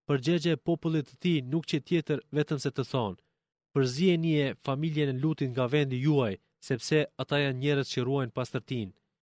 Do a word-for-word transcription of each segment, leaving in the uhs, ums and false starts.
Përgjigje e popullit të tij nuk që tjetër vetëm se të thonë: Përziheni e familjen e Lutit nga vendi juaj, sepse ata janë njerëz që ruajnë pastërtinë.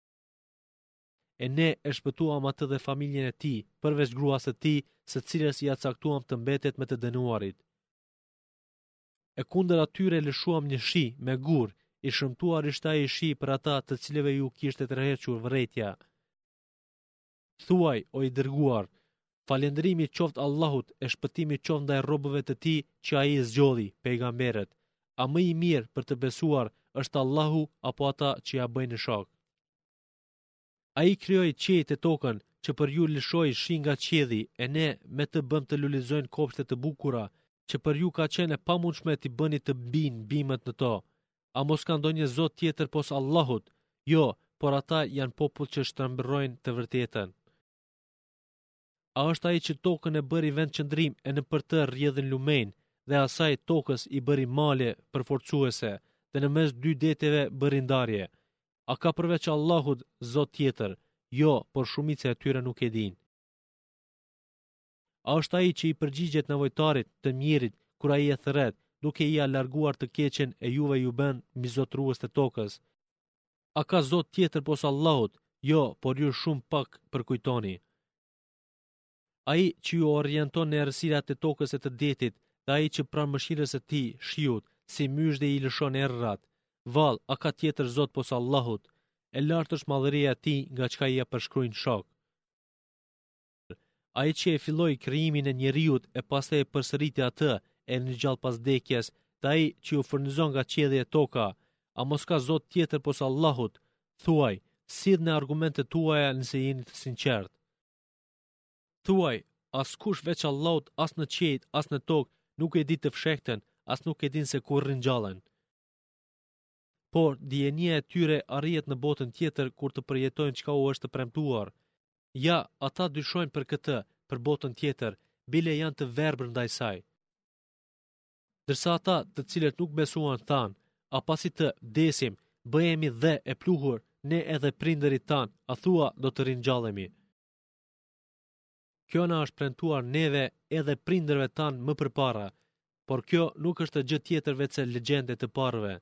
E ne e shpëtuam atë dhe familjen e tij, përveç gruas së tij, së cilës ja caktuam të mbetet me të dënuarit. E kundër atyre lëshuam një shi me gur, i shëmtuar ishte ai shi për ata të cilëve ju kishte tërhequr vërejtja. Thuaj, o i dërguar, falënderimi qoftë Allahut e shpëtimi qoftë ndaj robëve të tij që ai i zgjodhi, pejgamberët. A më i mirë për të besuar është Allahu apo ata që ja bëjnë shok? Ai krijoi qiejt e tokën që për ju lëshoi shi nga qielli, e ne me të bëm të lulizojnë kopshte të bukura, që për ju ka qenë e pamundshme t'i bëni të bin bimët në to. A mos ka ndonjë zot tjetër pos Allahut? Jo, por ata janë popull që shtrembërrojnë të vërtetën. A është ai që tokën e bëri vend qëndrim e në për të rrjedhin lumen, dhe asaj tokës i bëri male përforcuese, dhe në mes dy deteve bëri ndarje? A ka përveç Allahut zot tjetër? Jo, por shumica e tyre nuk e dinë. A është ai që i përgjigjet nevojtarit të mjerit kur ai e thret, duke i larguar të keqen e juve ju bën mizotrues të tokës? A ka zot tjetër pos Allahut? Jo, por ju shumë pak përkujtoni. Ai që ju orienton në errësirat e tokës e të detit, dhe ai që pranë mëshirës së tij shiut, si mysh dhe i lëshon errrat. Vall, a ka tjetër zot pos Allahut? E lartë është madhëria e tij nga çka i përshkruajnë shok. Ai që e filloi krijimin e njeriut e pastaj e përsëriti atë e ringjall pas vdekjes, dhe ai që ju furnizon nga qielli e toka, a mos ka zot tjetër pos Allahut? Thuaj, sidhni argumentet tuaja nëse jeni të sinqert. Thuaj, askush veç Allahut as në qiejt, as në tokë nuk e di të fshehtën, as nuk e din se kur ringjallen. Por dijenia e tyre arrihet në botën tjetër kur të përjetojnë çka u është premtuar. Ja, ata dyshojnë për këtë, për botën tjetër, bile janë të verbër ndaj saj. Dërsa ata të cilët nuk besuan thanë, a pasi të vdesim, bëhemi dhe e pluhur, ne edhe prindërit tanë, a thua do të ringjallemi. Kjo na është premtuar neve edhe prindërve tanë më përpara, por kjo nuk është gjë tjetër veç se legjende të parëve.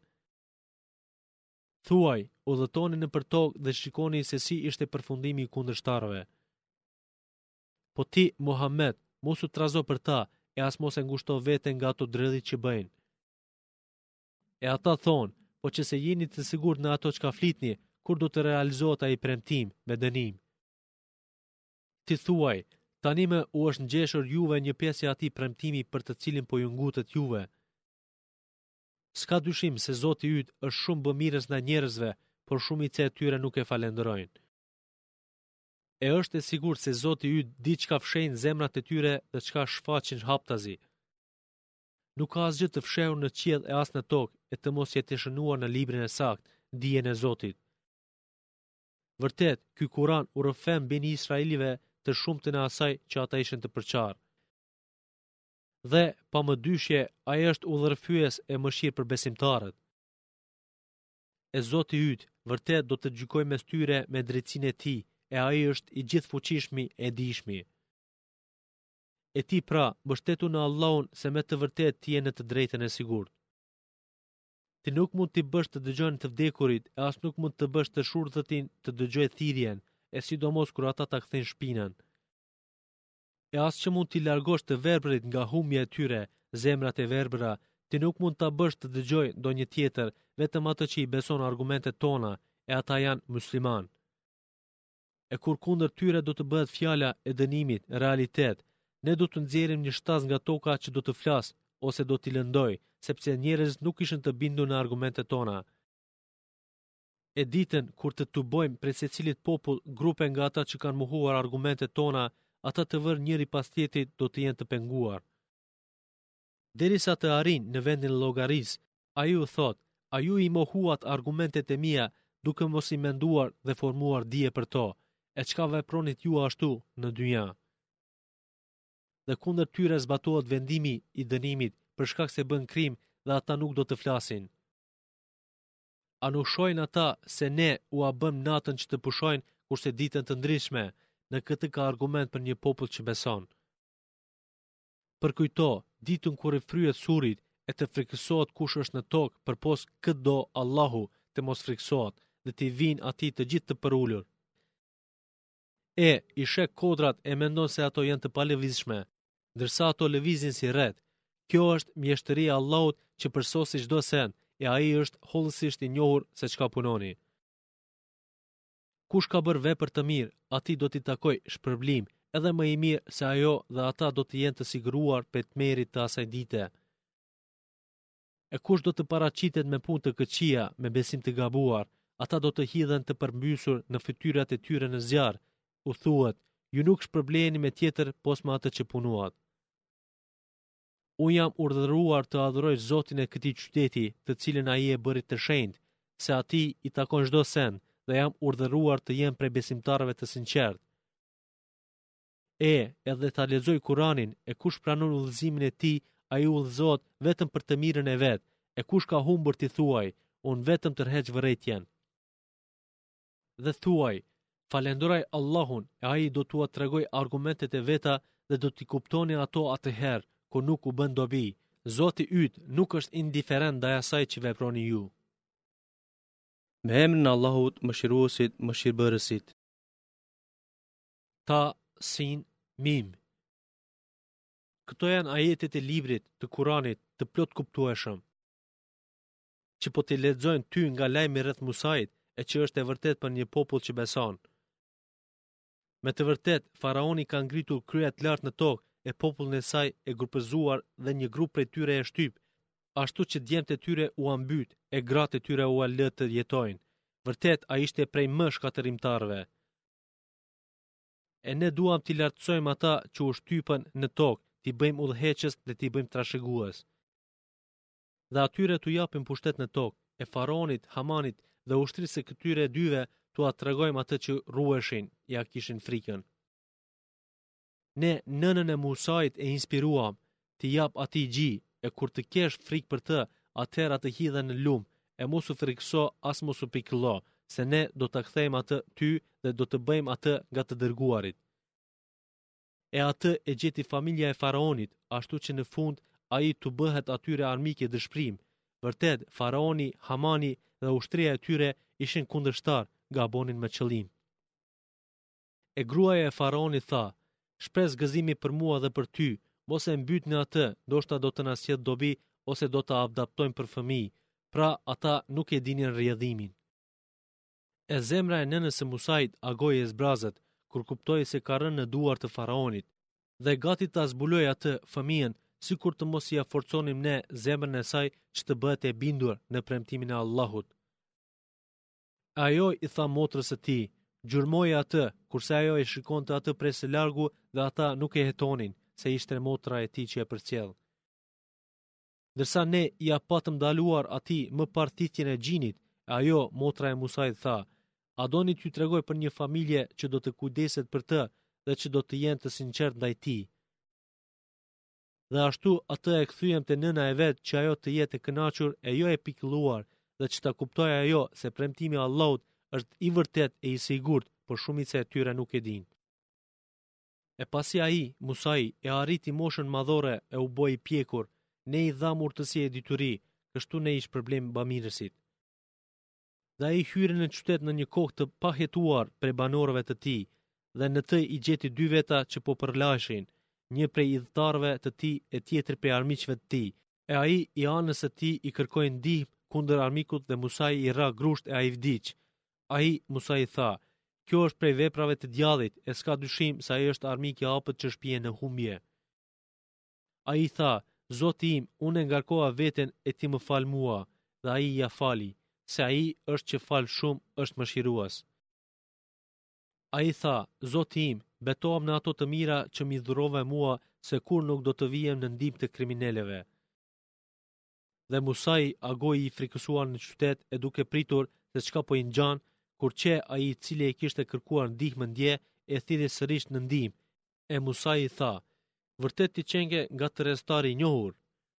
Thuaj, udhëtoni në për tokë dhe shikoni se si ishte përfundimi i kundërshtarëve. Po ti, Muhammed, mos u trazo për ta, e as mos e ngushto veten nga ato dredhit që bëjnë. E ata thonë, po që se jeni të sigurt në ato çka flitni, kur do të realizohet ai premtim me dënim. Ti thuaj, tani më u është ngjeshur juve një pjesë e atij premtimi për të cilin po ju ngutet juve. S'ka dyshim se Zoti yt është shumë bëmirës ndaj njerëzve, por shumica e tyre nuk e falenderojnë. E është e sigurt se Zoti yt di çka fshehin zemrat e tyre dhe çka shfaqin haptazi. Nuk ka asgjë të fshehur në qiell e as në tokë e të mos jetë shënuar në librin e saktë, dijen e Zotit. Vërtet, ky Kur'an u rrëfen beni Israelive të shumtën e asaj që ata ishin të përqarë. Dhe, pa më dyshje, ai është udhërfyes e mëshirë për besimtarët. E Zoti yt, vërtet do të gjykojë mes tyre me drejtsinë e tij, e ai është i gjithfuqishmi e dijshmi. E ti pra, mbështetu në Allahun se me të vërtet ti je në të drejtën e sigurt. Ti nuk mund t'i bësh të dëgjojnë të vdekurit, e as nuk mund të bësh të shurdhëtin të dëgjoj thirrjen, e sidomos kur ata ta kthejnë shpinën. E as që mund t'i largosh të verbërit nga humbja e tyre, zemrat e verbëra, ti nuk mund ta bësh të dëgjoj ndonjë tjetër, vetëm atë që i beson argumentet tona, e ata janë musliman. E kur kundër tyre do të bëhet fjala e dënimit, realitet, ne do të nxjerrim një shtaz nga toka që do të flas, ose do t'i lëndoj, sepse njerëzit nuk ishin të bindur në argumentet tona. E ditën kur të tubojmë prej secilit popull grupe nga ata që kanë mohuar argumentet tona, ata të vërë njëri pas tjetrit do të jenë të penguar. Derisa të arrin në vendin e llogarisë, ai u thot, a ju i mohuat argumentet e mia duke mos i menduar dhe formuar dije për to, e çka vepronit ju ashtu në dynja. Dhe kundër tyre zbatohet vendimi i dënimit për shkak se bën krim dhe ata nuk do të flasin. A nuk shojnë ata se ne u a bëm natën që të pushojnë kurse ditën të ndryshme, në këtë ka argument për një popull që beson. Përkujto, ditën kur i fryhet surit e të frikësohet kush është në tokë, përpos këtë do Allahu të mos frikësohet dhe t'i vinë atij të gjithë të përulur. E, i shek kodrat e mendon se ato janë të palëvizshme, ndërsa ato lëvizin si rreth. Kjo është mjeshtëria e Allahut që përsosi çdo send, e ai është hollësisht i njohur se çka punoni. Kush ka bërë vepër të mirë, atij do t'i takoj shpërblim, edhe më i mirë se ajo dhe ata do të jenë të siguruar për të merit të asaj dite. E kush do të paraqitet me punë të këqija, me besim të gabuar, ata do të hidhen të përmbysur në fytyrat e tyre në zjarr. U thuhet, ju nuk shpërbleheni me tjetër pos me atë që punuat. Unë jam urdhëruar të adhuroj Zotin e këtij qyteti, të cilën ai e bëri të shenjtë, se atij i takon çdo send, dhe jam urdhëruar të jem prej besimtarëve të sinqertë. E, edhe ta lexoj Kur'anin, e kush pranon udhëzimin e tij, ai udhëzohet vetëm për të mirën e vet, e kush ka humbur ti thuaj, unë vetëm tërheq vërejtjen. Dhe thuaj, falenderoj Allahun, e ai do t'ua tregoj argumentet e veta dhe do t'i kuptoni ato atëherë, kur nuk u bën dobi. Zoti yt nuk është indiferent ndaj asaj që veproni ju. Me emrin e Allahut, mëshiruesit, mëshirbërësit. Ta, sin, mim. Këto janë ajetet e librit të Kuranit të plot kuptueshëm, që po t'i lexojnë ty nga lajmi rreth Musait, e që është e vërtet për një popull që beson. Me të vërtet, faraoni ka ngritur kryet lart në tokë e popullin e saj e grupëzuar dhe një grup prej tyre e shtyp, ashtu që djemtë e tyre u ambyt e gratë e tyre u lë të jetojnë. Vërtet, ai ishte prej më shkatërimtarëve. E ne duam t'i lartësojmë ata që u shtypën në tokë, t'i bëjmë udhëheqës dhe t'i bëjmë trashëgues. Dhe atyre t'u japim pushtet në tokë, e faraonit, Hamanit dhe ushtrisë së këtyre dyve t'u tregojmë atë që ruheshin, ja kishin frikën. Ne nënën e Musait e inspiruam, t'i jap atij gji, e kur të kesh frikë për të, atëherë të hidhen në lum, e mos u frikëso as mos u pikëllo, se ne do ta kthejmë atë ty dhe do të bëjmë atë nga të dërguarit. E atë e gjeti familja e faraonit, ashtu që në fund ai t'u bëhet atyre armike dëshpërim. Vërtet, faraoni, Hamani dhe ushtria e tyre ishin kundërshtar, gabonin me qëllim. E gruaja e faraonit tha, shpres gëzimi për mua dhe për ty, mos e mbyt në atë, ndoshta do të na sjellë dobi ose do të adaptojmë për fëmijë. Pra ata nuk e dinin rrjedhimin. E zemra e nënës së Musait agoi e zbrazët, kur kuptoi se ka rënë në duar të faraonit, dhe gati ta zbuloi atë fëmijën, sikur të mos ia forconim ne zemrën e saj që të bëhet e bindur në premtimin e Allahut. Ajo i tha motrës së tij, gjurmoje atë, kurse ajo e shikonte atë prej së largu dhe ata nuk e hetonin, se ishte motra e tij që e përcjell. Dërsa ne ja patëm daluar atij më parë thithjen e gjinit, ajo, motra e Musait, tha, a doni t'ju tregoj për një familje që do të kujdeset për të dhe që do të jenë të sinqert ndaj tij. Dhe ashtu atë e kthyem te nëna e vet që ajo të jetë e kënaqur e jo e pikëlluar dhe që ta kuptojë ajo se premtimi i Allahut është i vërtet e i sigurt, por shumica e tyre nuk e dinë. E pasi ai, Musai, e arriti moshën madhore e u bë i pjekur, ne i dham urtësi e dituri, kështu ne ish problem bamirësit. Dhe ai hyri në qytet në një kohë të pahetuar prej banorëve të tij, dhe në të i gjeti dy veta që po përlashin, një prej idhëtarëve të tij e tjetri prej armiqve të tij. E ai i anës së tij i kërkoi ndihmë kundër armikut dhe Musai i ra grusht e ai vdiq. Ai Musai tha, kjo është prej veprave të djallit, e s'ka dyshim se ai është armik i hapët që shpije në humbje. Ai tha, Zoti im, unë e ngarkova veten e ti më fal mua, dhe ai ja fali, se ai është që fal shumë, është mëshirues. Ai tha, Zoti im, betohem në ato të mira që mi dhurove mua, se kur nuk do të vijem në ndihmë të kriminaleve. Dhe Musai agoi i frikësuar në qytet e duke pritur se çka po i ngjan, kur që ai i cili e kishte kërkuar ndihmë ndje e thirrri sërish në ndihmë. E Musai tha, vërtet ti qenge nga tërestari i njohur.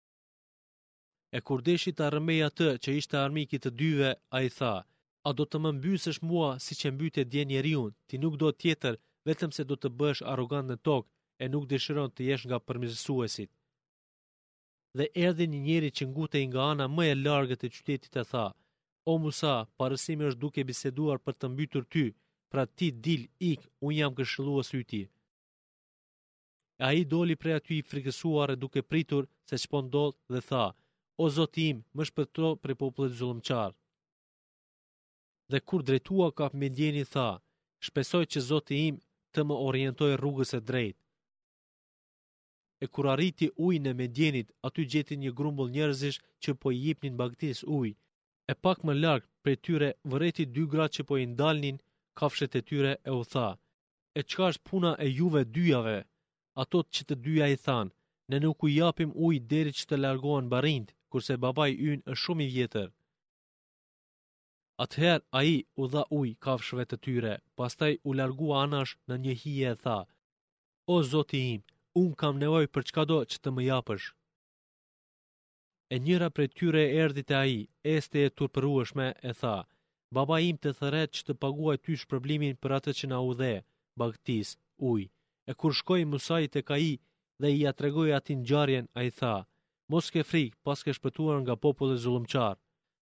E kur deshi ta rrëmej atë që ishte armik i të dyve, ai tha, a do të më mbysësh mua si që mbyte dje njeriun, ti nuk do tjetër, vetëm se do të bësh arrogant në tokë, e nuk dëshiron të jesh nga përmirësuesit. Dhe erdhi një njeri që ngutej nga ana më e largët e qytetit e tha: O Musa, parësimi është duke biseduar për të mbytur ty, pra ti dil ik, unë jam këshillues yti. E ai doli prej aty i frikësuar e duke pritur se ç'po ndodh dhe tha: O Zoti im, më shpëtro prej popullit zullëmçar. Dhe kur drejtua kap Midiani tha: Shpresoj që Zoti im të më orientojë rrugës së drejtë. E kur arriti ujin e Midianit, aty gjeti një grumbull njerëzish që po i jepnin bagtis ujë. E pak më larg prej tyre vëreti dy gra që po i ndalnin kafshet e tyre e u tha: E çka është puna e juve dyjave? Ato që të dyja i than: Ne nuk u japim ujë deri që të largohen barrind, kurse babai ynë është shumë i vjetër. Atëherë ai u dha ujë kafshëve të tyre, pastaj u largua anash në një hije e tha: O Zoti im, unë kam nevojë për çkado që të më japësh. E njëra prej tyre erdhi te ai, este e turpërueshme e tha: Baba im të thërret që të paguaj ty shpërblimin për atë që na u dhe, bagtis, ujë. E kur shkoi Musa tek ai dhe i ja tregoi atij ngjarjen, ai tha: Mos ke frikë, pas ke shpëtuar nga populli zullëmçar.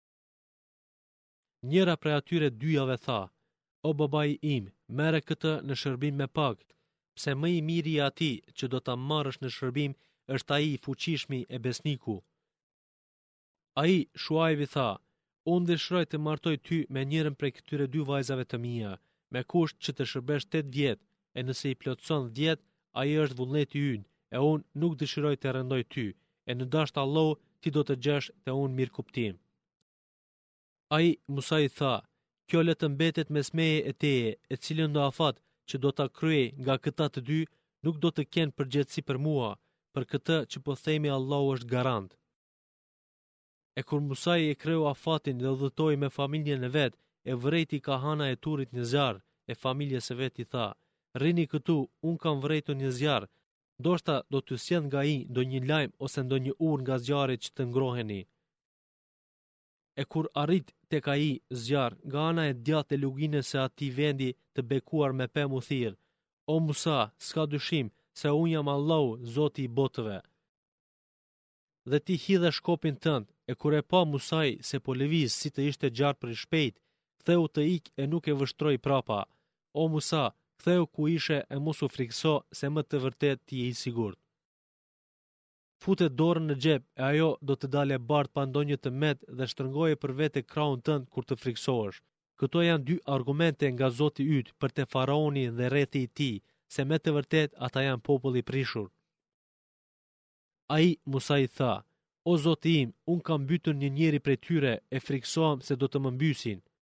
Njëra prej atyre dyjave tha: O babai im, merre këtë në shërbim me pagë, pse më i miri i atij që do ta marrësh në shërbim është ai i fuqishmi e besniku. Ai Shuaibi tha: Unë dëshiroj të martoj ty me njërin prej këtyre dy vajzave të mia, me kusht që të shërbesh tet vjet, e nëse i plotson dhjetë, ai është vullneti ynë, e unë nuk dëshiroj të rëndoj ty, e në dasht Allahu ti do të gjesh te unë mirë kuptim. Ai Musa i tha: Kjo le të mbetet mes meje e teje, e cilën do afat që do ta kryej nga këta të dy, nuk do të kenë përgjegjësi për mua, për këtë që po themi Allahu është garant. E kur Musa i e kreu afatin dhe udhëtoi me familjen e vet, e vërejti kahana e turit një zjarr, e familjes së vet i tha: Rrini këtu, un kam vërejtur një zjarr, ndoshta do t'ju sjell nga ai ndonjë lajm ose ndonjë urë nga zjarri që të ngroheni. E kur arrit tek ai zjarr, nga ana e djathtë e luginës së atij vendi të bekuar me pemë u thirr: O Musa, s'ka dyshim se un jam Allahu, Zoti i botëve. Dhe ti hidhe shkopin tënd, e kur e pa Musai se po lëviz si të ishte gjarë për i shpejt, ktheu të ik e nuk e vështroi prapa. O Musa, ktheu ku ishe e mos u frikso se më të vërtet ti je i sigurt. Futet dorën në xhep e ajo do të dalë bart pa ndonjë të met dhe shtrëngoje për vete krahun tënd kur të friksohesh. Këto janë dy argumente nga Zoti yt për te faraoni dhe rrethi i tij, se me të vërtet ata janë popull i prishur. Ai Musa i tha: O Zoti im, un kam mbytur një njeri prej tyre, e friksohem se do të më mbysin.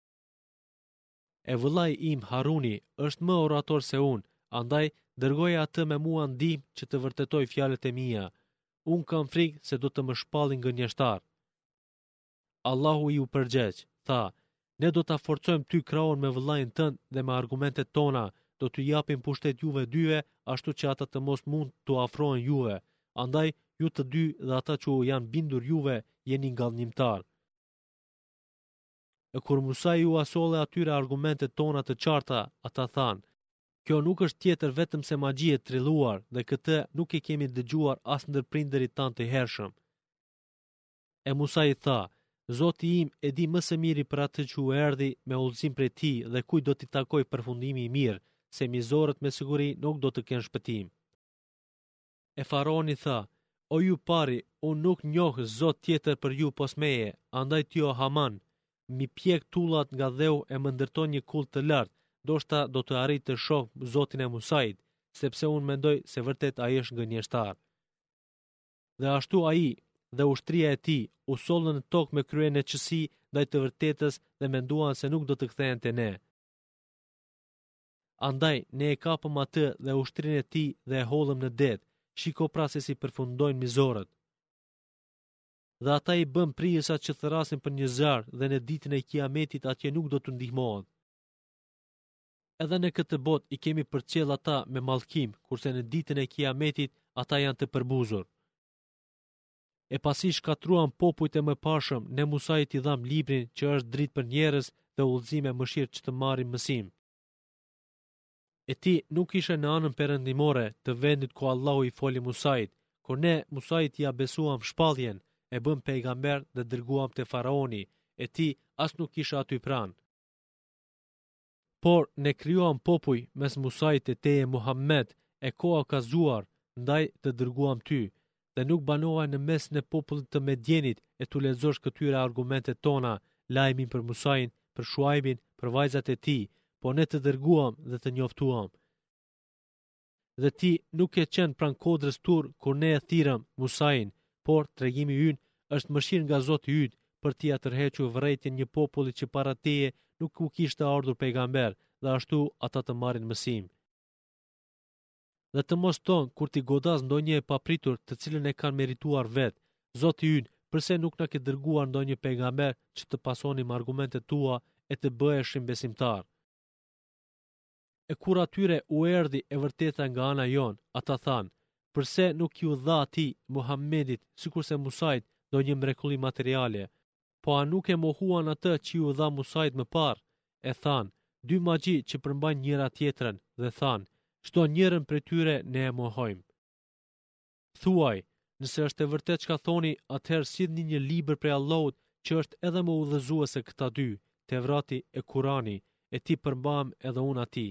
E vëllai im Haruni është më orator se un, andaj dërgoja atë me mua ndihmë që të vërtetoj fjalët e mia. Un kam frikë se do të më shpallin gënjeshtar. Allahu i u përgjegj, tha: Ne do ta forcojmë ty krahun me vëllain tënd dhe me argumentet tona, do t'ju japim pushtet juve dyve, ashtu që ata të mos mund t'u afrohen juve. Andaj ju të dy dhe ata që u janë bindur juve jeni ngallënimtar. E kur Musa ju asolle atyre argumentet tona të qarta, ata thanë: Kjo nuk është tjetër vetëm se magji e trilluar dhe këtë nuk e kemi dëgjuar as ndër prindërit tanë të hershëm. E Musa i tha: Zoti im e di më së miri për atë që u erdhi me udhëzim prej tij dhe kujt do t'i takoj përfundimi i mirë, se mizorët me siguri nuk do të kenë shpëtim. E faraoni tha: O ju pari, unë nuk njoh zot tjetër për ju pos meje, andaj ti o Haman, mi pjek tullat nga dheu e më ndërton një kult të lartë, ndoshta do të arrit të shoh Zotin e Musait, sepse unë mendoj se vërtet ai është gënjeshtar. Dhe ashtu ai dhe ushtria e tij u sollën në tokë me kryen e qësi ndaj të vërtetës dhe menduan se nuk do të kthehen te ne. Andaj ne e kapëm atë dhe ushtrinë e tij dhe e hollëm në det. Shiko pra se si përfundojnë mizorët. Dhe ata i bën prijësat që thërasin për një zjarr dhe në ditën e Kiametit atje nuk do të ndihmohen. Edhe në këtë botë i kemi përcjell ata me mallkim, kurse në ditën e Kiametit ata janë të përbuzur. E pasi shkatruan popujt e mëparshëm, ne Musait i dham librin që është dritë për njerëz dhe udhëzim e mëshirë që të marrin mësim. E ti nuk ishe në anën perëndimore të vendit ku Allahu i foli Musait, kur ne Musait ja besuam shpalljen, e bëm pejgamber dhe dërguam te faraoni, e ti as nuk isha aty pranë. Por ne krijuam popull mes Musait e teje Muhammed, e koha ka zuar, ndaj të dërguam ty, dhe nuk banova në mes në popullit të Medjenit e tu lexosh këtyre argumentet tona, lajmin për Musain, për Shuaibin, për vajzat e tij, po ne të dërguam dhe të njoftuam. Dhe ti nuk e qenë pran kodrës tur kur ne e thirëm Musain, por tregimi ynë është mëshirë nga Zoti yt për t'i tërhequr vërejtjen një populli që para teje nuk u kishte ardhur pejgamber, dhe ashtu ata të marrin mësim. Dhe të mos ton kur ti godas ndonjë e papritur të cilën e kanë merituar vetë, Zoti ynë, përse nuk na ke dërguar ndonjë pejgamber që të pasonim argumentet tua e të bëheshim besimtar. E kur atyre u erdhi e vërteta nga ana jon, ata thanë, përse nuk ju dha ati Muhammedit, sikurse Musait, ndonjë mrekulli materiale, po a nuk e mohuan atë që ju dha Musait më parë? E thanë, dy magji që përmbajnë njëra tjetrën, dhe thanë, çdo njërin prej tyre ne e mohojmë. Thuaj, nëse është e vërtet çka thoni, atëherë sillni një libër prej Allahut që është edhe më udhëzuese këta dy, Tevrati e Kurani, e ti përmbam edhe unë atij.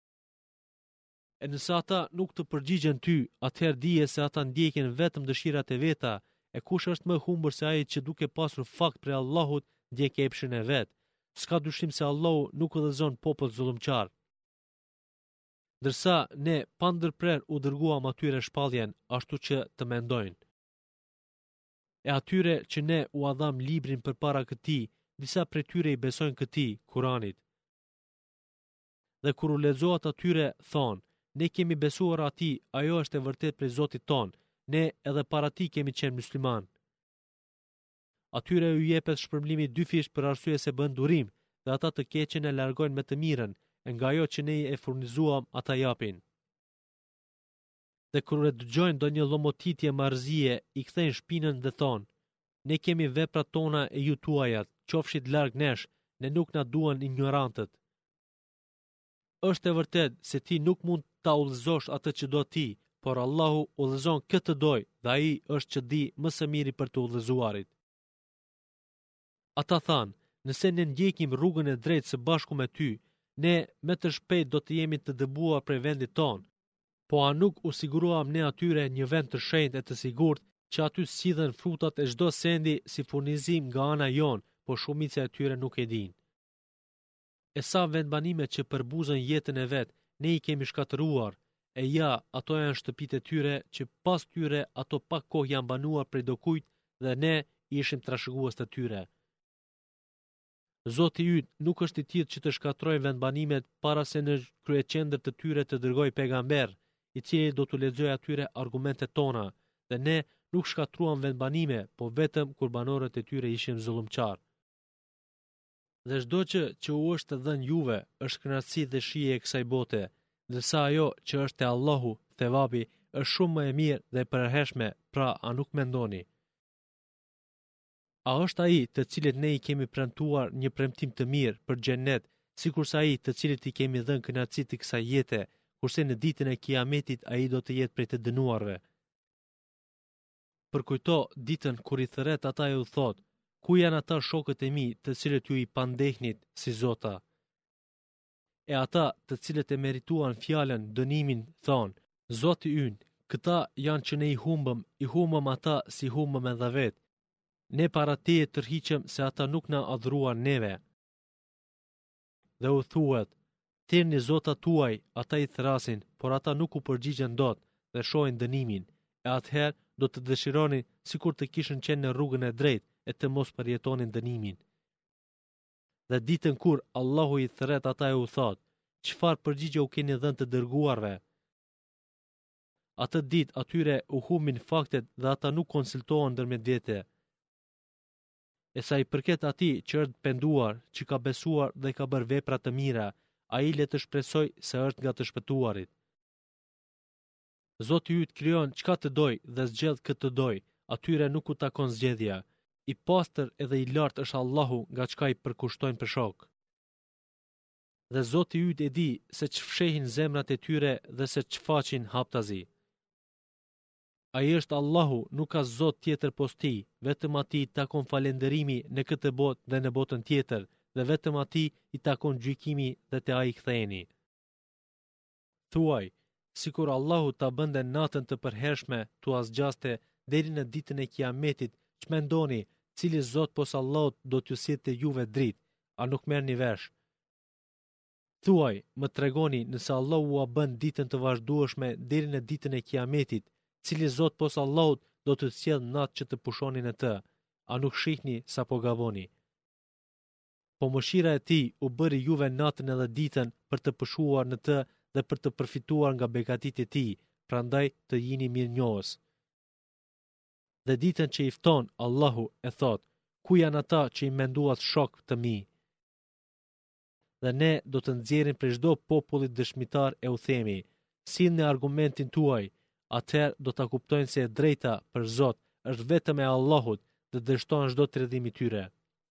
E nëse ata nuk të përgjigjen ty, atëherë dije se ata ndjekin vetëm dëshirat e veta, e kush është më humbur se ai që duke pasur fakt prej Allahut ndjek epshin e vet. S'ka dyshim se Allahu nuk udhëzon popull zullumqar. Ndërsa ne pa ndërprer u dërguam atyre shpalljen ashtu që të mendojnë. E atyre që ne u adham librin përpara këtij, disa prej tyre i besojnë këtij, Kuranit. Dhe kur u lexohet atyre thonë, ne kemi besuar atij, ajo është e vërtet prej Zotit ton, ne edhe para tij kemi qenë musliman. Atyre u jepet shpërblimi dyfish për arsye se bën durim, dhe ata të keqen e largojnë me të mirën, e nga ajo që ne e furnizuam ata japin. Dhe kur e dëgjojnë ndonjë llomotitje marrëzie, i kthejnë shpinën dhe thonë, ne kemi veprat tona e ju tuajat, qofshit larg nesh, ne nuk na duan ignorantët. Është e vërtet se ti nuk mund ta udhëzosh atë që do ti, por Allahu udhëzon këtë doj dhe ai është që di më së miri për të udhëzuarit. Ata thanë, nëse ne ndjekim rrugën e drejtë së bashku me ty, ne me të shpejt do të jemi të dëbuar prej vendit tonë, po a nuk u siguruam ne atyre një vend të shenjtë e të sigurt që aty sidhen frutat e çdo sendi si furnizim nga ana jon, po shumica e tyre nuk e dinë. E sa vendbanime që përbuzën jetën e vet, ne i kemi shkatëruar, e ja, ato janë shtëpitë e tyre që pas tyre ato pak kohë janë banuar prej dokujt dhe ne ishim trashëgues të tyre. Zoti yt nuk është i tillë që të shkatërrojë vendbanimet para se në kryeqendër të tyre të dërgojë pejgamber, i cili do t'u lexojë atyre argumentet tona, dhe ne nuk shkatruam vendbanime, po vetëm kur banorët e tyre ishin zullumqar. Dhe çdo që që u është dhënë juve është kënaqësi dhe shije e kësaj bote, ndërsa ajo që është te Allahu, thevabi, është shumë më e mirë dhe e përhershme, pra a nuk mendoni? A është ai të cilit ne i kemi premtuar një premtim të mirë për xhenet, sikurse ai të cilit i kemi dhënë kënaqësi të kësaj jete, kurse në ditën e Kiametit ai do të jetë prej të dënuarve. Përkujto ditën kur i thërret ata e u thot, ku janë ata shokët e mi të cilët ju i pandehnit si Zota? E ata të cilët e merituan fjalën dënimin thonë, Zoti ynë, këta janë që ne i humbëm, i humbëm ata si humbëm edhe vetë. Ne para teje tërhiqëm se ata nuk na adhuruan neve. Dhe u thuhet, thirrni zotat tuaj, ata i thrasin, por ata nuk u përgjigjen dot dhe shohin dënimin, e atëherë do të dëshironi sikur të kishin qenë në rrugën e drejtë e të mos përjetonin dënimin. Dhe ditën kur Allahu i thret ata e u thot, çfarë përgjigje u keni dhënë të dërguarve? Atë ditë atyre u humbin faktet dhe ata nuk konsultohen ndërmjet vete. E sa i përket atij që është penduar, që ka besuar dhe ka bërë vepra të mira, ai le të shpresoj se është nga të shpëtuarit. Zoti yt krijon çka të doj dhe zgjedh këtë të doj, atyre nuk u takon zgjedhja. I pastër edhe i lartë është Allahu nga çka i përkushtojnë për shok. Dhe Zoti yt e di se ç'fshehin zemrat e tyre dhe se ç'faqin haptazi. Ai është Allahu, nuk ka Zot tjetër pos tij, vetëm atij i takon falënderimi në këtë botë dhe në botën tjetër, dhe vetëm atij i takon gjykimi dhe te ai ktheheni. Thuaj, sikur Allahu ta bënte natën të përhershme tu asgjaste deri në ditën e Kiametit, ç'mendoni, cili Zot pos Allahut do t'ju sjellte juve dritë, a nuk merrni vesh? Thuaj, më tregoni, nëse Allahu ua bën ditën të vazhdueshme deri në ditën e Kiametit, cili Zot pos Allahut do të sjell natë që të pushoni në të, a nuk shihni sa po gaboni? Po mëshira e tij u bëri juve natën edhe ditën për të pushuar në të dhe për të përfituar nga begatitë e tij, prandaj të jini mirënjohës. Dhe ditën që i fton, Allahu e thot, ku janë ata që i menduat shok të mi? Dhe ne do të nxjerrim prej çdo popullit dëshmitar e u themi, sillni argumentin tuaj, atëherë do ta kuptojnë se e drejta për Zot është vetëm e Allahut dhe dështon çdo tregtim i tyre.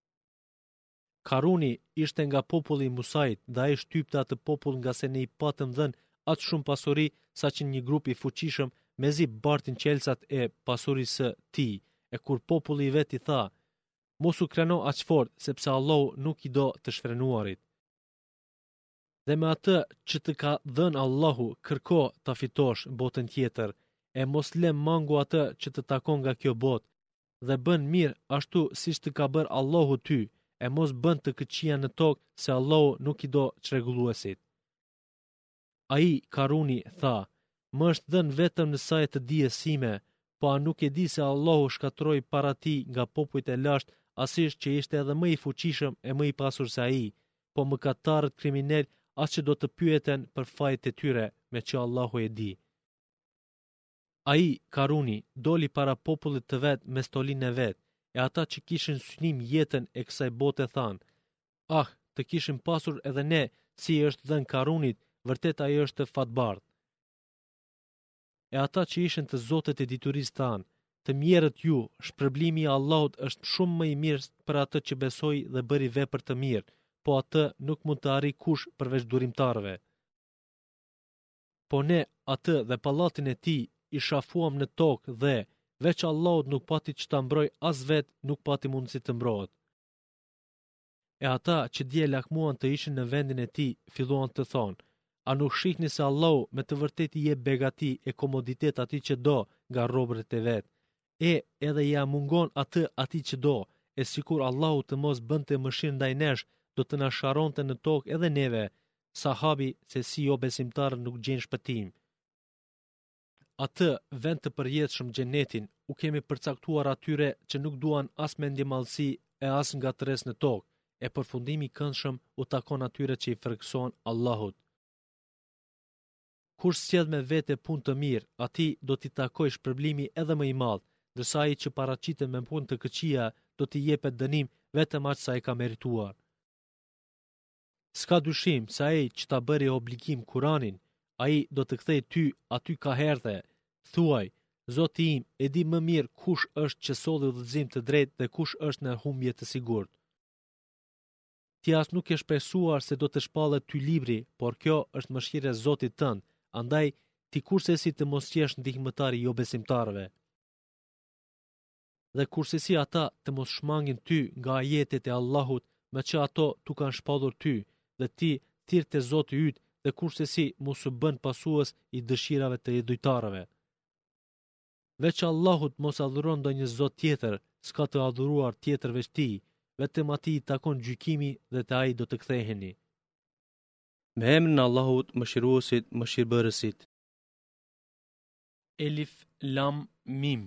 Karuni ishte nga populli i Musait dhe ai shtypte atë popull nga se ne i patëm dhënë atë shumë pasuri sa që një grup i fuqishëm mezi bartin qelsat e pasurisë së tij, e kur populli i vet i tha, mos u kreno aq fort sepse Allahu nuk i do të shfrenuarit. Dhe me atë që të ka dhënë Allahu, kërko ta fitosh botën tjetër, e mos lë mangu atë që të takon nga kjo botë, dhe bën mirë ashtu siç të ka bërë Allahu ty, e mos bën të këqija në tokë se Allahu nuk i do çrregulluesit. Ai, Karuni, tha, më është dhënë vetëm në sa e të dijes sime, po a nuk e di se Allahu shkatroi para tij nga popujt e lashtë asish që ishte edhe më i fuqishëm e më i pasur se ai, po mëkatarët kriminal as që do të pyeten për fajt e tyre, me që Allahu e di. Ai, Karuni, doli para popullit të vet me stolinë e vet, e ata që kishin synim jetën e kësaj bote thanë, ah, të kishim pasur edhe ne, si është dhënë Karunit, vërtet ai është fatbardh. E ata që ishin të zotët e diturisë thanë, të mjerët ju, shpërblimi i Allahut është shumë më i mirë për atë që besoi dhe bëri vepër të mirë, po atë nuk mund të arrijë kush përveç durimtarëve. Po ne atë dhe pallatin e tij i shafuam në tokë dhe, veç Allahut nuk pati që ta mbroj as vet, nuk pati mundësi të mbrohet. E ata që dje lakmuan të ishin në vendin e tij, filluan të thonë, a nuk shihni se Allahu me të vërtetë i jep begati e komoditet atij që do nga robërit e vet, e edhe ja mungon atë atij që do, e sikur Allahu të mos bënte mëshirë ndaj nesh, do të na sharonte në tokë edhe neve, sahabi se si jo besimtarë nuk gjenë shpëtim. Atë vend të përjetshëm xhenetin u kemi përcaktuar atyre që nuk duan as mendjemallësi e as ngatërres në tokë, e përfundimi i këndshëm u takon atyre që i frikësojnë Allahut. Kush sjell me vete punë të mirë, atij do t'i takojë shpërblimi edhe më i madh, ndërsa ai që paraqitet me punë të këqija do t'i jepet dënim vetëm aq sa e ka merituar. S'ka dyshim se ai që ta bëri obligim Kur'anin, ai do të kthej ty aty ka herdhe. Thuaj, Zoti im e di më mirë kush është që solli udhëzim të drejtë dhe kush është në humbje të sigurt. Ti as nuk e shpresuar se do të shpallet ty libri, por kjo është mëshira e Zotit tënd, andaj ti kurse si të mos jesh ndihmëtari jo besimtarëve. Dhe kurse si ata të mos shmangin ty nga ajetet e Allahut, me që ato tu kanë shpallur ty, dhe ti thirr te Zoti yt, dhe kurse si mos u bën pasues i dëshirave të idhujtarëve. Veç Allahut mos adhuron ndonjë zot tjetër, s'ka të adhuruar tjetër veç tij, vetëm atij i takon gjykimi dhe te ai do të ktheheni. Me emrin e Allahut, mëshiruesit, mëshirbërësit. Elif Lam Mim.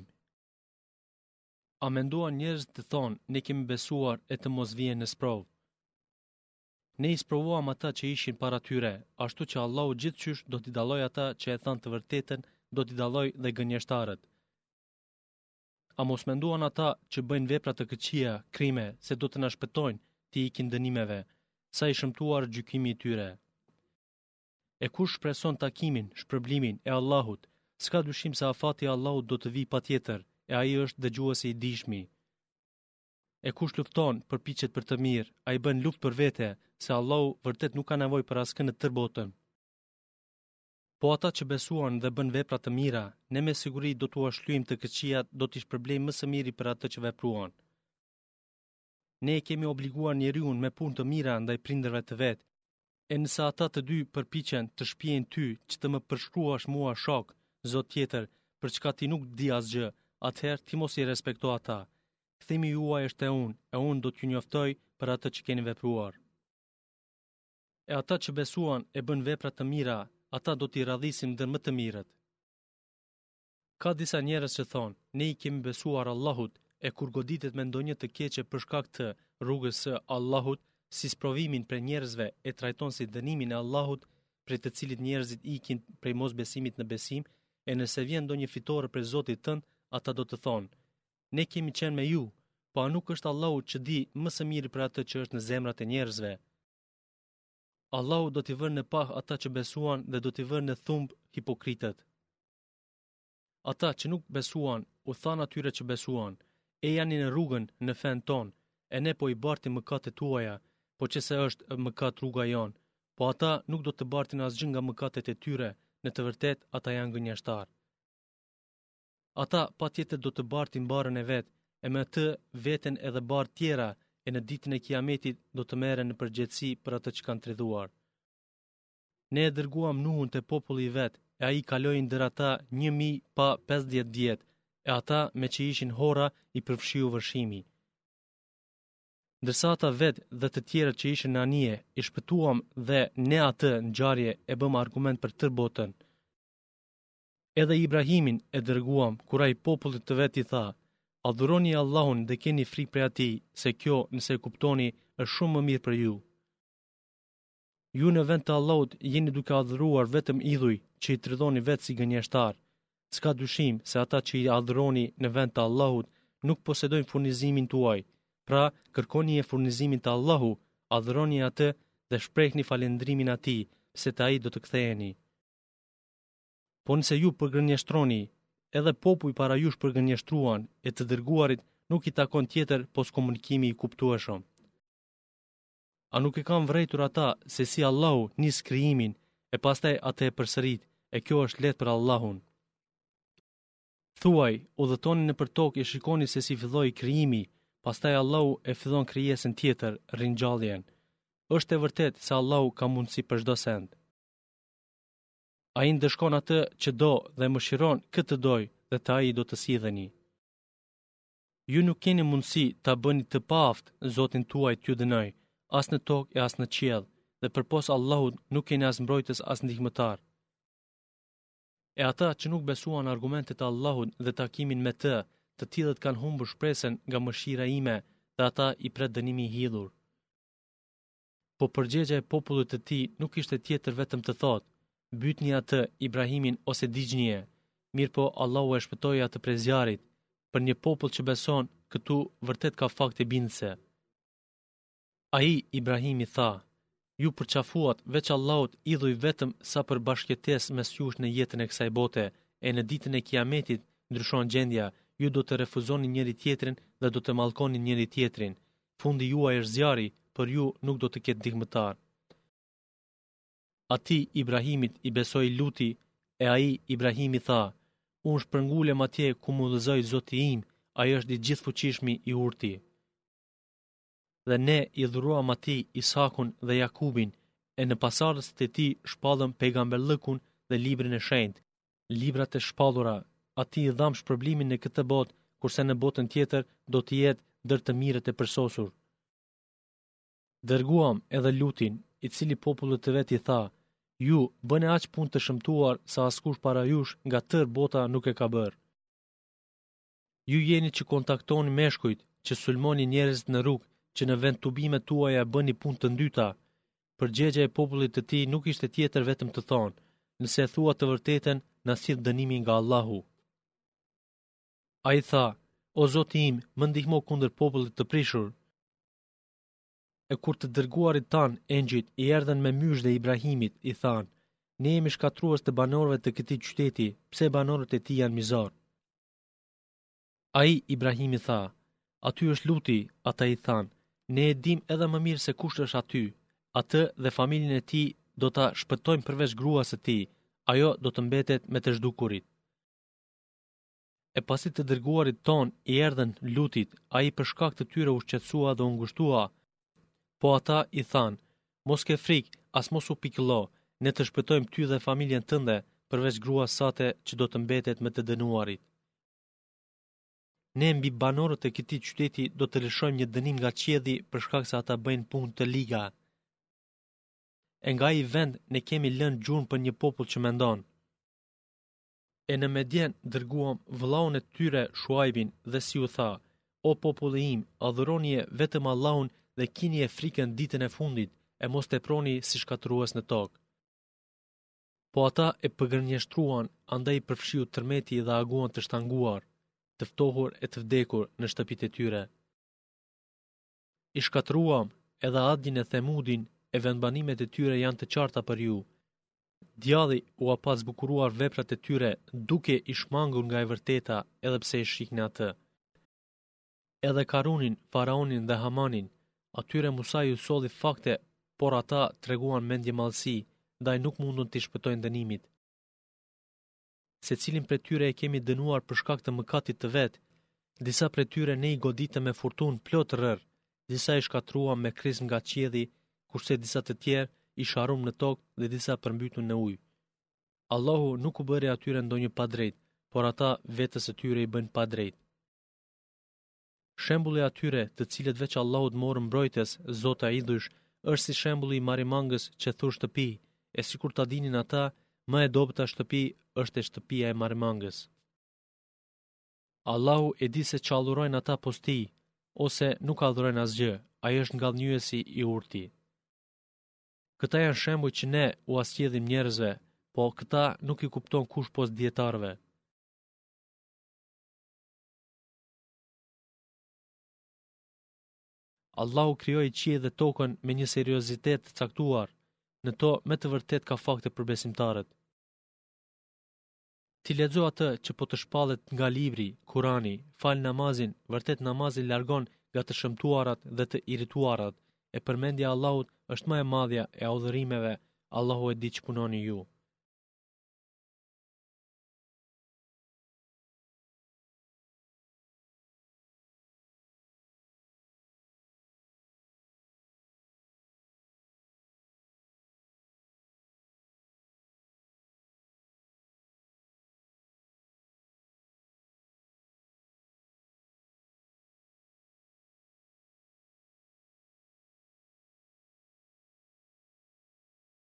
A menduan njerëz të thonë, ne kemi besuar e të mos vijen në sprovë. Ne i sprovuam ata që ishin para tyre, ashtu që Allahu gjithçysh do t'i dalloj ata që e thanë të vërtetën, do t'i dalloj dhe gënjeshtarët. A mos menduan ata që bëjnë vepra të këqija, krime, se do të na shpëtojnë, ti ikin dënimeve, sa i shëmtuar gjykimi i tyre. E kush shpreson takimin, shpërblimin e Allahut, s'ka dyshim se afati i Allahut do të vijë patjetër, e ai është dëgjuesi i dijshmi. E kush lufton, përpiqet për të mirë, ai bën luftë për vete, se Allahu vërtet nuk ka nevojë për askën në tërë botën. Po ata që besuan dhe bën vepra të mira, ne me siguri do t'u ashlyejmë të këqijat, do t'i shpërblejmë më së miri për atë që vepruan. Ne e kemi obliguar njeriun me punë të mira ndaj prindërve të vet. E nëse ata të dy përpiqen të shpjejnë ty që të më përshkruash mua shok, zot tjetër, për çka ti nuk di asgjë, atëherë ti mos i respekto ata. Kthimi juaj është e unë, e unë do t'ju njoftoj për atë që keni vepruar. E ata që besuan e bën vepra të mira, ata do t'i radhisim ndër më të mirët. Ka disa njerëz që thonë, ne i kemi besuar Allahut, e kur goditet me ndonjë të keqe për shkak të rrugës së Allahut, si sprovimin për njerëzve e trajton si dënimin e Allahut, prej të cilit njerëzit ikin prej mosbesimit në besim, e nëse vjen ndonjë fitore për Zotit tënd, ata do të thonë, ne kemi qenë me ju, po a nuk është Allahu që di më së miri për atë që është në zemrat e njerëzve? Allahu do t'i vërë në pah ata që besuan dhe do t'i vërë në thumb hipokritët. Ata që nuk besuan, u than atyre që besuan, e janë në rrugën në fen ton, e ne po i bartim mëkatet tuaja, po që se është mëkat rruga jon, po ata nuk do të bartin asgjë nga mëkatet e tyre, në të vërtet ata janë gënjeshtar. Ata patjetër do të bartin barën e vet, e me të veten edhe barë tjera, e në ditën e kiametit do të merren në përgjegjësi për atë që kanë tredhuar. Ne e dërguam Nuhun te populli i vet, e ai kaloi ndër ata një mijë pa pesëdhjetë vjet, e ata me që ishin hora i përfshiu vërshimi. Ndërsa ata vet dhe të tjerët që ishin në anije, i shpëtuam dhe ne atë ngjarje e bëm argument për tërë botën. Edhe Ibrahimin e dërguam kur ai popullit të vet i tha: adhuroni Allahun dhe keni frikë prej atij, se kjo, nëse e kuptoni, është shumë më mirë për ju. Ju në vend të Allahut jeni duke adhuruar vetëm idhuj që i tridhoni vetë si gënjeshtar. S'ka dyshim se ata që i adhuroni në vend të Allahut nuk posedojnë furnizimin tuaj. Pra, kërkoni e furnizimin të Allahu, adhuroni atë dhe shprehni falendrimin atij, se te ai do të ktheheni. Po nëse ju përgënjeshtroni, edhe popuj para jush përgënjeshtruan, e të dërguarit nuk i takon tjetër pos komunikimi i kuptueshëm. A nuk e kanë vrejtur ata se si Allahu nis krijimin e pastaj atë e përsërit, e kjo është lehtë për Allahun. Thuaj, udhëtoni nëpër tokë e shikoni se si filloi krijimi, pastaj Allahu e fillon krijesën tjetër, ringjalljen. Është e vërtetë se Allahu ka mundësi për çdo send. Ai ndëshkon atë që do dhe mëshiron këtë doj dhe të ai do të sidheni. Ju nuk keni mundësi ta bëni të paaft Zotin tuaj t'ju dënoj, as në tokë e as në qiell, dhe përpos Allahut nuk keni as mbrojtës as ndihmëtar. E ata që nuk besuan argumentet e Allahut dhe takimin me të, të tillët kanë humbur shpresën nga mëshira ime dhe ata i pret dënimi i hidhur. Po përgjegjja e popullit të tij nuk ishte tjetër vetëm të thotë: bytni atë Ibrahimin ose digjnie, mirë po Allahu e shpëtoi atë prej zjarrit. Për një popull që beson, këtu vërtet ka fakte bindëse. Ai Ibrahimi tha: ju përqafuat veç Allahut idhuj vetëm sa për bashkëtesë mes jush në jetën e kësaj bote, e në ditën e kiametit ndryshon gjendja, ju do të refuzoni njëri tjetrin dhe do të mallkoni njëri tjetrin. Fundi juaj është zjarri, për ju nuk do të ketë ndihmëtar. Ati Ibrahimit i besoi Luti, e ai Ibrahimi tha: unë shpërngulem atje ku më udhëzoi Zoti im, ai është i gjithfuqishmi i urti. Dhe ne i dhuruam atij Isakun dhe Jakubin, e në pasardhësit e tij shpallëm pejgamberllëkun dhe librin e shenjtë, librat e shpallura. Atij i dham shpërblimin në këtë botë, kurse në botën tjetër do të jetë ndër të mirët e përsosur. Dërguam edhe Lutin, i cili popullit të vet i tha: ju bëni aq punë të shëmtuar sa askush para jush nga tër bota nuk e ka bërë. Ju jeni që kontaktoni meshkujt, që sulmoni njerëzit në rrugë, që në vend tubimet tuaja bëni punë të ndyta. Përgjegjja e popullit të tij nuk ishte tjetër vetëm të thonë: nëse e thua të vërtetën, na sill dënimi nga Allahu. Ai tha: o Zoti im, më ndihmo kundër popullit të prishur. E kur të dërguarit tan, engjëjt i erdhën me mysh dhe Ibrahimit, i thanë: ne jemi shkatrues të banorëve të këtij qyteti, pse banorët e tij janë mizor? Ai Ibrahimi tha: aty është Luti. Ata i thanë: ne e dim edhe më mirë se kush është aty. atë dhe familjen e tij do ta shpëtojmë përveç gruas së tij, ajo do të mbetet me të zhdukurit. E pasi të dërguarit ton i erdhën Lutit, ai për shkak të tyre u shqetësua dhe u ngushtua. Po ata i thanë: "Mos ke frikë, as mos u pikëllo, ne të shpëtojmë ty dhe familjen tënde, përveç gruas sate që do të mbetet me të dënuarit. Ne mbi banorët e këtij qyteti do të lëshojmë një dënim nga qielli për shkak se ata bëjnë punë të liga. E nga ai vend ne kemi lënë gjurmë për një popull që mendon." E në Medjen dërguam vëllaun e tyre Shuaibin dhe si u tha: "O populli im, adhuroni vetëm Allahun dhe kini e frikën ditën e fundit, e mos teproni si shkatërues në tokë." Po ata e përgërnjeshtruan, andaj i përfshiu tërmeti dhe aguan të shtanguar, të ftohur e të vdekur në shtëpitë e tyre. I shkatëruam edhe Adin e Themudin, e vendbanimet e tyre janë të qarta për ju. Djalli u a pa zbukuruar veprat e tyre, duke i shmangur nga e vërteta, edhe pse i shiknin atë. Edhe Karunin, Faraonin dhe Hamanin, atyre Musa ju solli fakte, por ata treguan mendje mallësi, ndaj nuk mundun të shpëtojnë dënimit. Se cilin për tyre e kemi dënuar për shkak të mëkatit të vet, disa për tyre ne i goditëm me furtun plot rër, disa i shkatruam me krizm nga qielli, kurse disa të tjerë i sharum në tokë dhe disa përmbytun në ujë. Allahu nuk u bëri atyre ndonjë padrejt, por ata vetës e tyre i bëjnë padrejt. Shembulli atyre të cilët veç Allahut morën mbrojtës, Zota i idhush, është si shembulli i marimangës që thur shtëpi, e sikur ta dinin ata, më e dobëta shtëpi është e shtëpia e marimangës. Allahu e di se çallurojnë ata posti, ose nuk adhurojnë asgjë, ai është ngallënyesi i urti. Këta janë shembuj që ne u asqjedhim njerëzve, po këta nuk i kupton kush pos dietarëve. Allahu krijoi qiellin dhe tokën me një seriozitet të caktuar, në to me të vërtet ka fakte për besimtarët. Ti lexo atë që po të shpallet nga libri, Kurani, fal namazin, vërtet namazi largon nga të shëmtuarat dhe të irrituarat, e përmendja e Allahut është më e madhja e adhurimeve, Allahu e di që punoni ju.